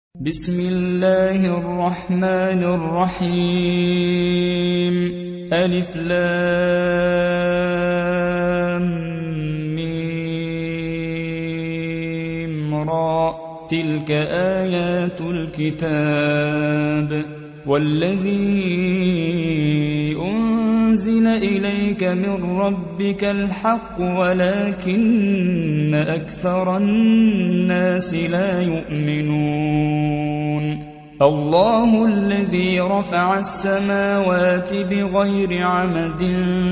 بسم الله الرحمن الرحيم ألف لام ميم را تلك آيات الكتاب والذي أنزل إليك من ربك الحق ولكن أكثر الناس لا يؤمنون الله الذي رفع السماوات بغير عمد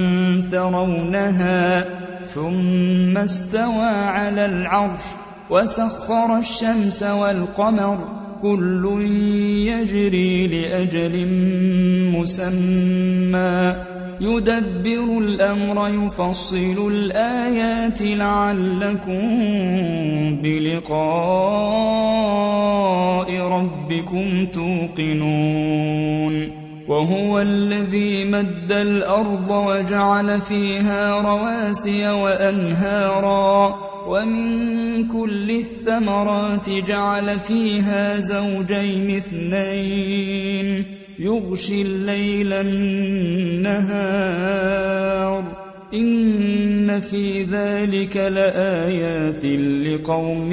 ترونها ثم استوى على العرش وسخر الشمس والقمر كل يجري لأجل مسمى يدبر الأمر يفصل الآيات لعلكم بلقاء ربكم توقنون وهو الذي مد الأرض وجعل فيها رواسي وأنهارا ومن كل الثمرات جعل فيها زوجين اثنين يغشي الليل النهار إن في ذلك لآيات لقوم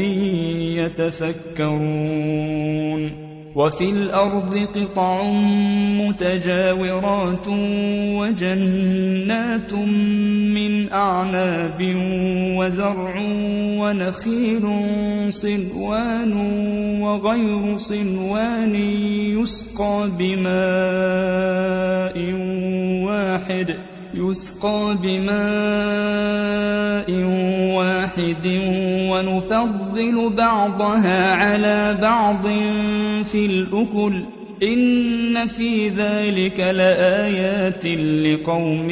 يتفكرون وفي الأرض قطع متجاورات وجنات من أعناب وزرع ونخيل صنوان وغير صنوان يسقى بماء واحد ونفضل بعضها على بعض في الأكل إن في ذلك لآيات لقوم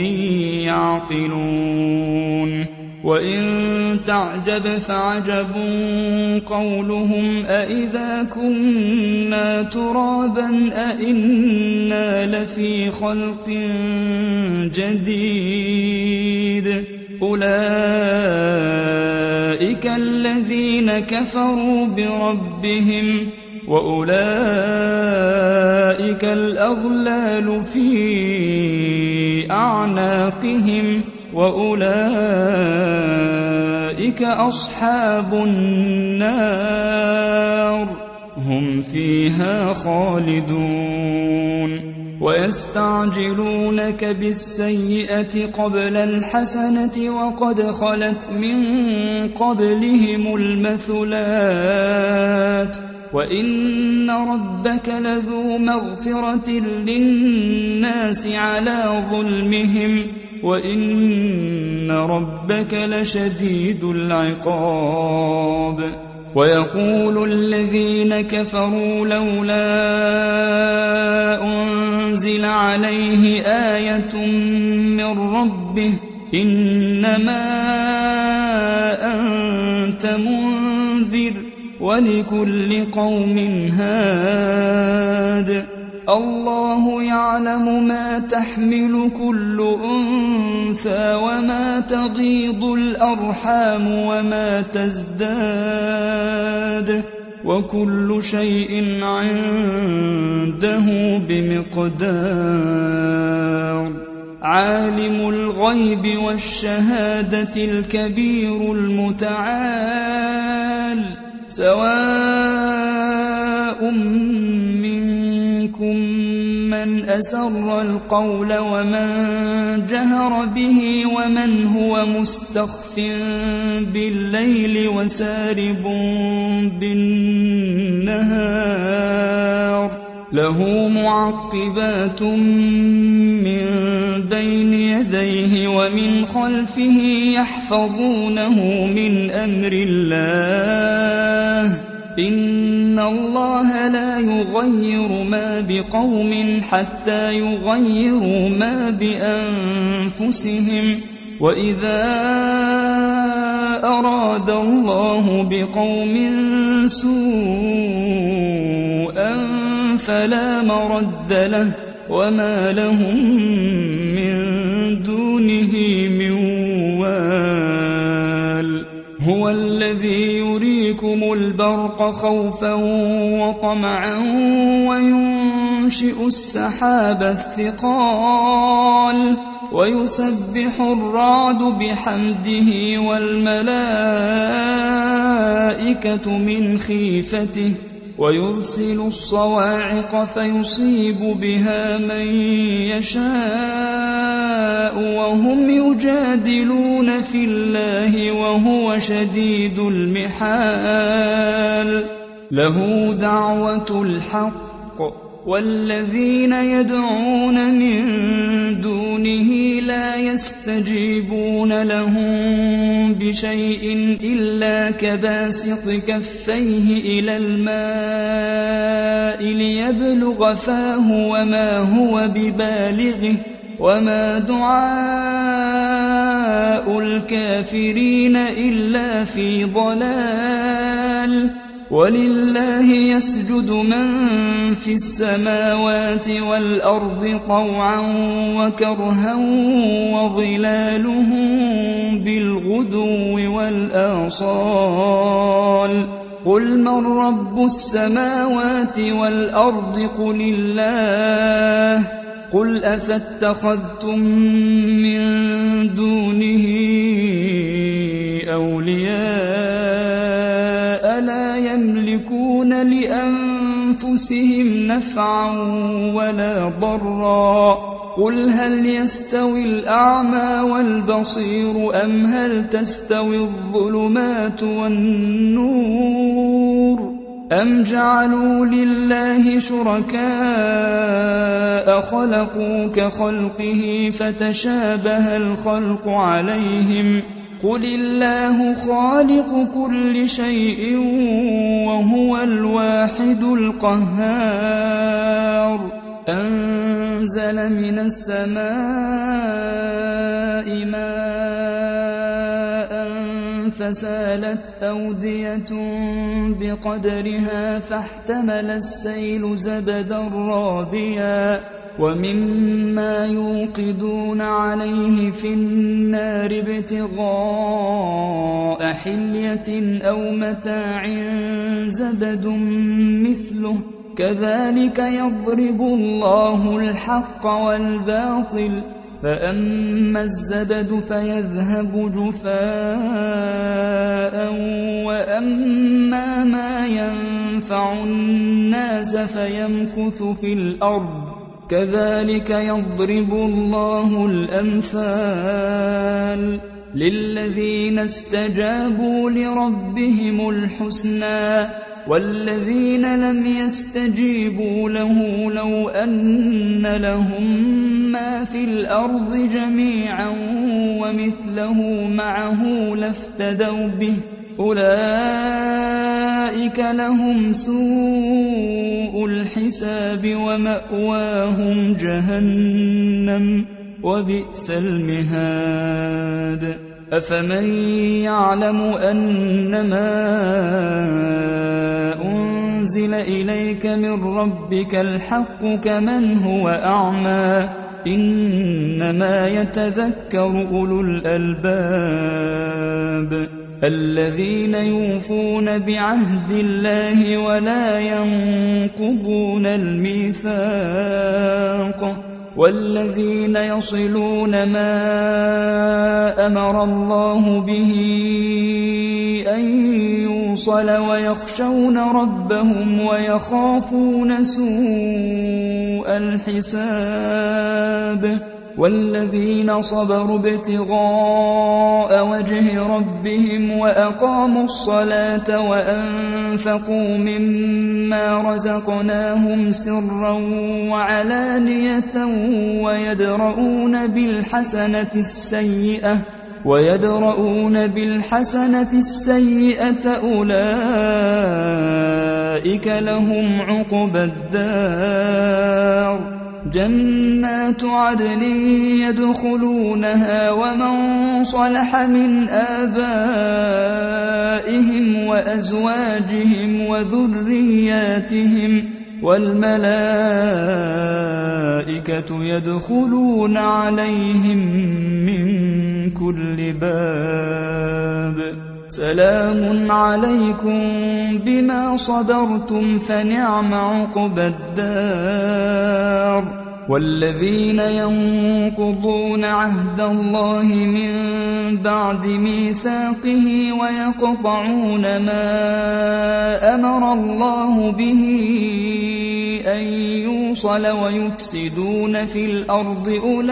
يعقلون وإن تعجب فعجب قولهم أإذا كنا ترابا أإنا لفي خلق جديد أولئك الذين كفروا بربهم وأولئك الأغلال في أعناقهم وأولئك أصحاب النار هم فيها خالدون ويستعجلونك بالسيئة قبل الحسنة وقد خلت من قبلهم المثلات وإن ربك لذو مغفرة للناس على ظلمهم وإن ربك لشديد العقاب ويقول الذين كفروا لولا أنزل عليه آية من ربه إنما أنت منذر ولكل قوم هاد الله يعلم ما تحمل كل أنثى وما تغيض الأرحام وما تزداد وكل شيء عنده بمقدار عالم الغيب والشهادة الكبير المتعال سواء منكم من أسر القول ومن جهر به ومن هو مستخف بالليل وسارب بالنهار له معقبات من بين يديه ومن خلفه يحفظونه من أمر الله إن الله لا يغير ما بقوم حتى يغيروا ما بأنفسهم وإذا أراد الله بقوم سوءا فلا مرد له وما لهم من دونه من وال هو الذي يريد يريكم البرق خوفا وطمعا وينشئ السحاب الثقال ويسبح الرعد بحمده والملائكة من خيفته ويرسل الصواعق فيصيب بها من يشاء وهم يجادلون في الله وهو شديد المحال له دعوة الحق والذين يدعون من دونه لا يستجيبون لهم بشيء إلا كباسط كفيه إلى الماء ليبلغ فاه وما هو ببالغه وما دعاء الكافرين إلا في ضلال ولله يسجد من في السماوات والأرض طوعا وكرها وظلالهم بالغدو والآصال قل من رب السماوات والأرض قل الله قل أفاتخذتم من دونه أولياء لا يملكون لأنفسهم نفعا ولا ضرا قل هل يستوي الأعمى والبصير أم هل تستوي الظلمات والنور أم جعلوا لله شركاء خلقوا كخلقه فتشابه الخلق عليهم قل الله خالق كل شيء وهو الواحد القهار أنزل من السماء ماء فسالت أودية بقدرها فاحتمل السيل زبدا رابيا ومما يوقدون عليه في النار ابتغاء حلية أو متاع زبد مثله كذلك يضرب الله الحق والباطل فأما الزبد فيذهب جفاء وأما ما ينفع الناس فيمكث في الأرض كذلك يضرب الله الأمثال للذين استجابوا لربهم الحسنى والذين لم يستجيبوا له لو أن لهم ما في الأرض جميعا ومثله معه لافتدوا به أولئك لهم سوء الحساب ومأواهم جهنم وبئس المهاد أفمن يعلم أنما أنزل إليك من ربك الحق كمن هو أعمى إنما يتذكر أولو الألباب الذين يوفون بعهد الله ولا ينقضون الميثاق والذين يصلون ما أمر الله به أن يوصل ويخشون ربهم ويخافون سوء الحساب والذين صبروا ابتغاء وجه ربهم وأقاموا الصلاة وأنفقوا مما رزقناهم سرا وعلانية ويدرؤون بالحسنة السيئة أولئك لهم عقبى الدار جنات عدن يدخلونها ومن صلح من آبائهم وأزواجهم وذرياتهم والملائكة يدخلون عليهم من كل باب سلام عليكم بما صبرتم فنعم عقبى الدار والذين ينقضون عهد الله من بعد ميثاقه ويقطعون ما أمر الله به أن يوصل ويفسدون في الأرض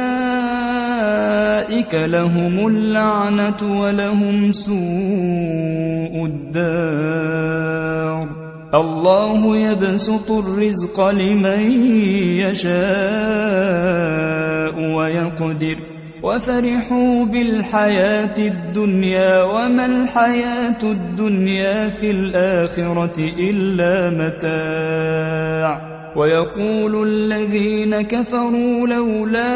أولئك لهم اللعنة ولهم سوء الدار الله يبسط الرزق لمن يشاء ويقدر وفرحوا بالحياة الدنيا وما الحياة الدنيا في الآخرة إلا متاع ويقول الذين كفروا لولا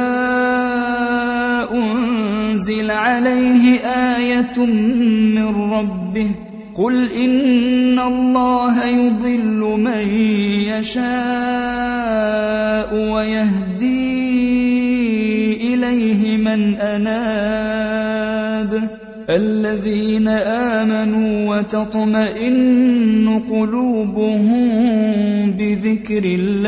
أنزل عليه آية من ربه قل إن الله يضل من يشاء ويهدي إليه من أناب الذين آمنوا وتطمئن قلوبهم بذكر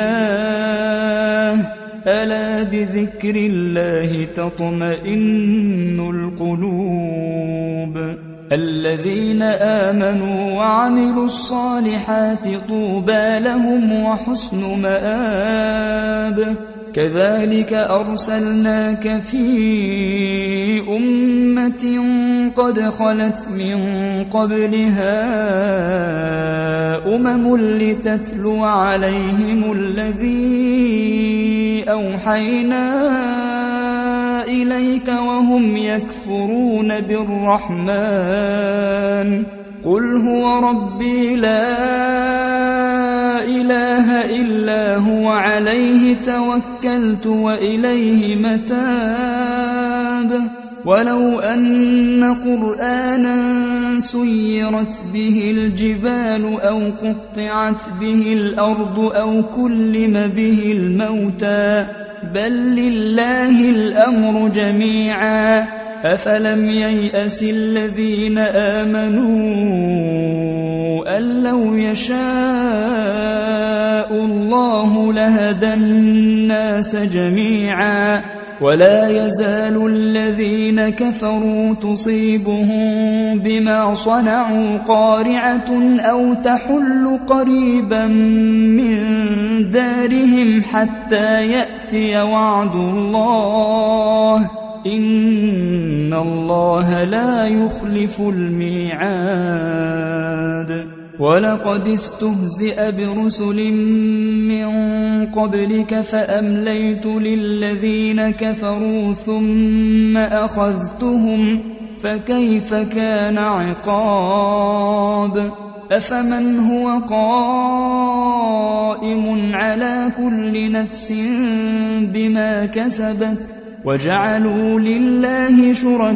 الله ألا بذكر الله تطمئن القلوب الذين آمنوا وعملوا الصالحات طوبى لهم وحسن مآب كذلك أرسلناك في أمة قد خلت من قبلها لتتلو عليهم الذي أوحينا إليك وهم يكفرون بالرحمن قل هو ربي لا إله إلا هو عليه توكلت وإليه متاب ولو أن قرآنا سيرت به الجبال أو قطعت به الأرض أو كلم به الموتى بل لله الأمر جميعا أفلم ييأس الذين آمنوا أن لو يشاء الله لهدى الناس جميعا ولا يزال الذين كفروا تصيبهم بما صنعوا قارعة أو تحل قريبا من دارهم حتى يأتي وعد الله إن الله لا يخلف الميعاد ولقد استهزئ برسل من قبلك فأمليت للذين كفروا ثم أخذتهم فكيف كان عقاب أفمن هو قائم على كل نفس بما كسبت وجعلوا لله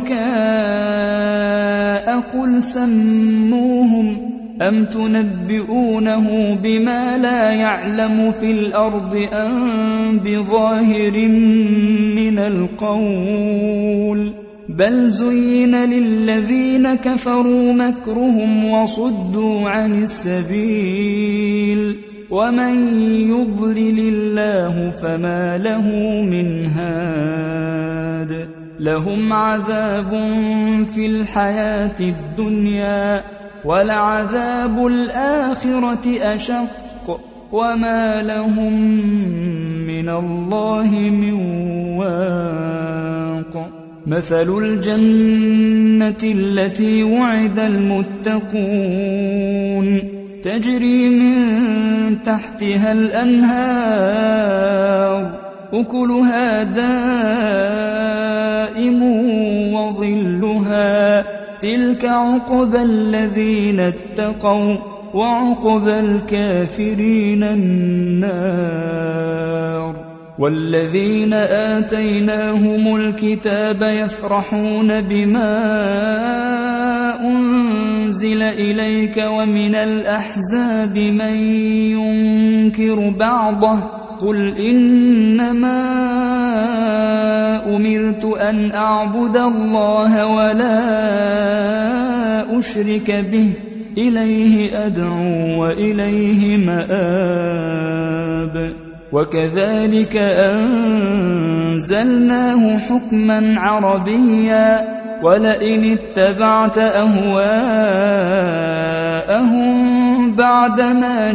شركاء قل سموهم أم تنبئونه بما لا يعلم في الأرض أم بظاهر من القول بل زين للذين كفروا مكرهم وصدوا عن السبيل ومن يضلل الله فما له من هاد لهم عذاب في الحياة الدنيا ولعذاب الآخرة أشق وما لهم من الله من واق مثل الجنة التي وعد المتقون تجري من تحتها الأنهار أكلها دائم وظلها تلك عقبى الذين اتقوا وعقبى الكافرين النار والذين آتيناهم الكتاب يفرحون بما أنزل إليك ومن الأحزاب من ينكر بعضه قل إنما أمرت أن أعبد الله ولا ما أشرك به إليه أدعو وإليه مآب. وكذلك أنزلناه حكما عربيا ولئن اتبعت أهواءهم بعدما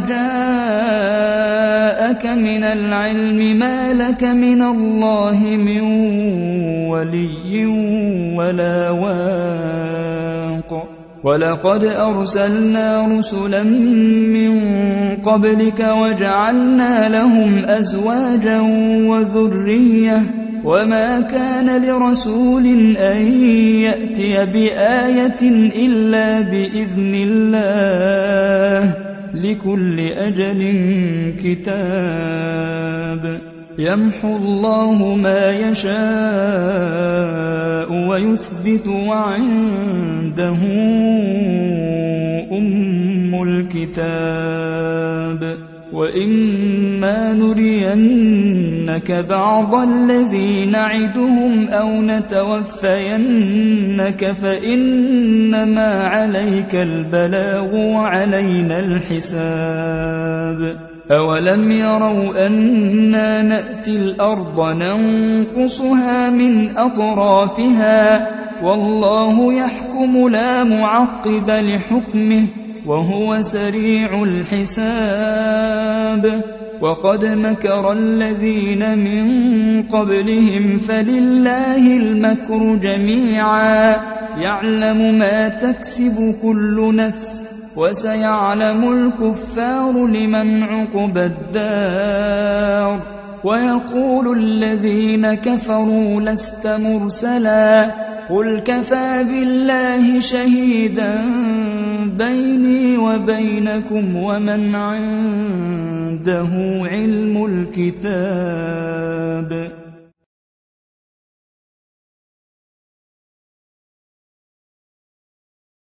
جاءك من العلم ما لك من الله من ولي ولا واق. ولقد أرسلنا رسلا من قبلك وجعلنا لهم أزواجا وذرية وما كان لرسول أن يأتي بآية إلا بإذن الله لكل أجل كتاب. يمحو الله ما يشاء ويثبت وعنده أم الكتاب. وإما نرينك بعض الذي نعدهم أو نتوفينك فإنما عليك البلاغ وعلينا الحساب. أولم يروا أنا نأتي الأرض ننقصها من أطرافها والله يحكم لا معقب لحكمه وهو سريع الحساب. وقد مكر الذين من قبلهم فلله المكر جميعا يعلم ما تكسب كل نفس وسيعلم الكفار لمن عقبى الدار. ويقول الذين كفروا لست مرسلا قل كفى بالله شهيدا بيني وبينكم ومن عنده علم الكتاب.